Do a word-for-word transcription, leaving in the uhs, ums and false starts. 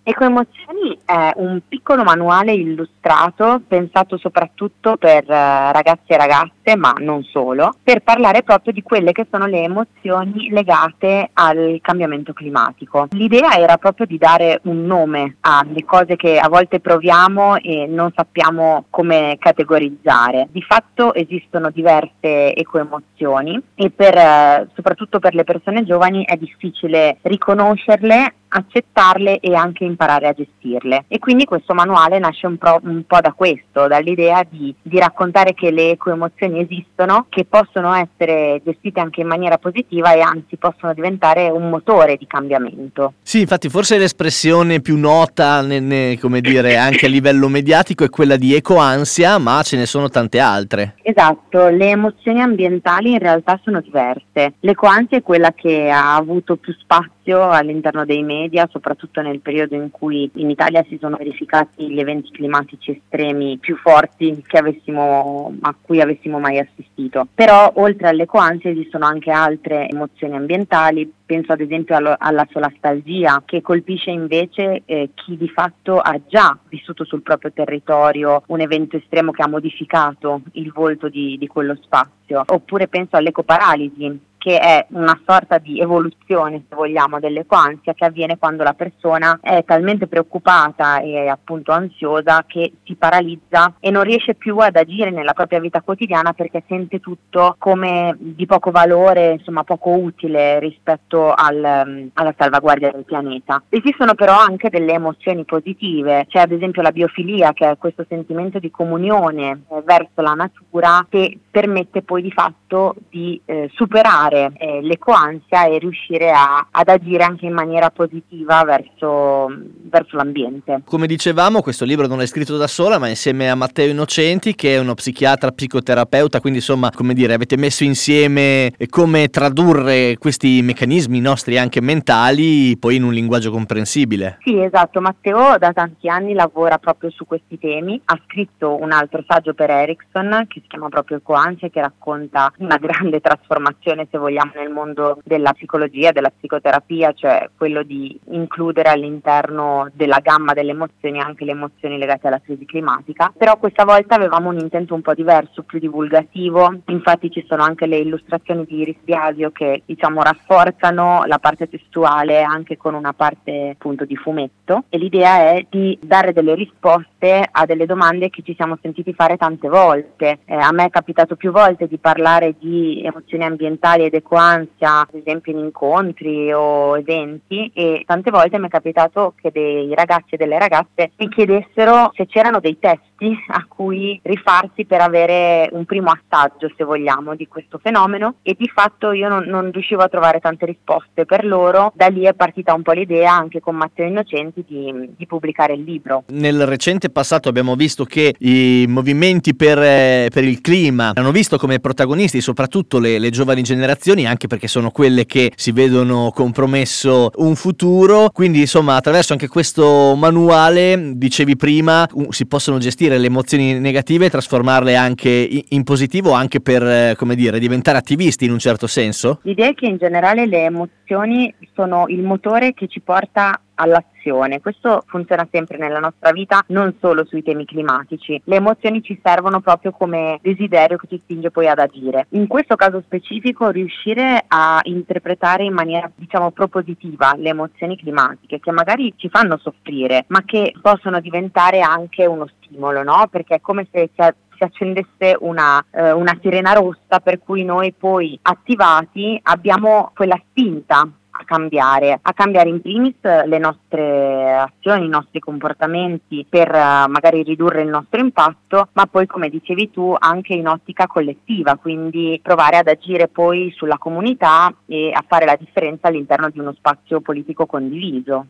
Ecoemozioni è un piccolo manuale illustrato pensato soprattutto per eh, ragazzi e ragazze, ma non solo, per parlare proprio di quelle che sono le emozioni legate al cambiamento climatico. L'idea era proprio di dare un nome alle cose che a volte proviamo e non sappiamo come categorizzare. Di fatto esistono diverse ecoemozioni e per, eh, soprattutto per le persone giovani è difficile riconoscerle, accettarle e anche imparare a gestirle, e quindi questo manuale nasce un, pro, un po' da questo, dall'idea di, di raccontare che le ecoemozioni esistono, che possono essere gestite anche in maniera positiva e anzi possono diventare un motore di cambiamento. Sì, infatti forse l'espressione più nota, ne, ne, come dire, anche a livello mediatico è quella di ecoansia, ma ce ne sono tante altre. Esatto, le emozioni ambientali in realtà sono diverse. L'ecoansia è quella che ha avuto più spazio all'interno dei media, soprattutto nel periodo in cui in Italia si sono verificati gli eventi climatici estremi più forti che avessimo, a cui avessimo mai assistito. Però oltre all'ecoansia esistono anche altre emozioni ambientali. Penso ad esempio allo, alla solastalgia, che colpisce invece eh, chi di fatto ha già vissuto sul proprio territorio un evento estremo che ha modificato il volto di, di quello spazio. Oppure penso all'ecoparalisi, che è una sorta di evoluzione, se vogliamo, dell'ecoansia, che avviene quando la persona è talmente preoccupata e appunto ansiosa che si paralizza e non riesce più ad agire nella propria vita quotidiana perché sente tutto come di poco valore, insomma poco utile rispetto al, alla salvaguardia del pianeta. Esistono però anche delle emozioni positive, c'è ad esempio la biofilia, che è questo sentimento di comunione eh, verso la natura, che permette poi di fatto di eh, superare Eh, l'ecoansia e riuscire a, ad agire anche in maniera positiva verso, verso l'ambiente. Come dicevamo, questo libro non è scritto da sola, ma insieme a Matteo Innocenti, che è uno psichiatra psicoterapeuta, quindi insomma, come dire, avete messo insieme come tradurre questi meccanismi nostri anche mentali poi in un linguaggio comprensibile. Sì, esatto, Matteo da tanti anni lavora proprio su questi temi, ha scritto un altro saggio per Erickson che si chiama proprio Ecoansia, che racconta una grande trasformazione, se vogliamo, nel mondo della psicologia, della psicoterapia, cioè quello di includere all'interno della gamma delle emozioni anche le emozioni legate alla crisi climatica. Però questa volta avevamo un intento un po' diverso, più divulgativo. Infatti ci sono anche le illustrazioni di Iris Biasio che, diciamo, rafforzano la parte testuale anche con una parte appunto di fumetto, e l'idea è di dare delle risposte a delle domande che ci siamo sentiti fare tante volte. Eh, a me è capitato più volte di parlare di emozioni ambientali ed ecoansia, ad esempio in incontri o eventi, e tante volte mi è capitato che dei ragazzi e delle ragazze mi chiedessero se c'erano dei testi a cui rifarsi per avere un primo assaggio, se vogliamo, di questo fenomeno, e di fatto io non, non riuscivo a trovare tante risposte per loro. Da lì è partita un po' l'idea, anche con Matteo Innocenti, di, di pubblicare il libro. Nel recente passato abbiamo visto che i movimenti per, eh, per il clima hanno visto come protagonisti soprattutto le, le giovani generazioni, anche perché sono quelle che si vedono compromesso un futuro. Quindi insomma, attraverso anche questo manuale, dicevi prima, uh, si possono gestire le emozioni negative e trasformarle anche in, in positivo, anche per, eh, come dire, diventare attivisti in un certo senso? L'idea è che in generale le emozioni sono il motore che ci porta all'azione. Questo funziona sempre nella nostra vita, non solo sui temi climatici. Le emozioni ci servono proprio come desiderio che ci spinge poi ad agire. In questo caso specifico, riuscire a interpretare in maniera, diciamo, propositiva le emozioni climatiche, che magari ci fanno soffrire, ma che possono diventare anche uno stimolo, no? Perché è come se si si accendesse una, eh, una sirena rossa, per cui noi poi attivati abbiamo quella spinta a cambiare, a cambiare in primis le nostre azioni, i nostri comportamenti per uh, magari ridurre il nostro impatto, ma poi, come dicevi tu, anche in ottica collettiva, quindi provare ad agire poi sulla comunità e a fare la differenza all'interno di uno spazio politico condiviso.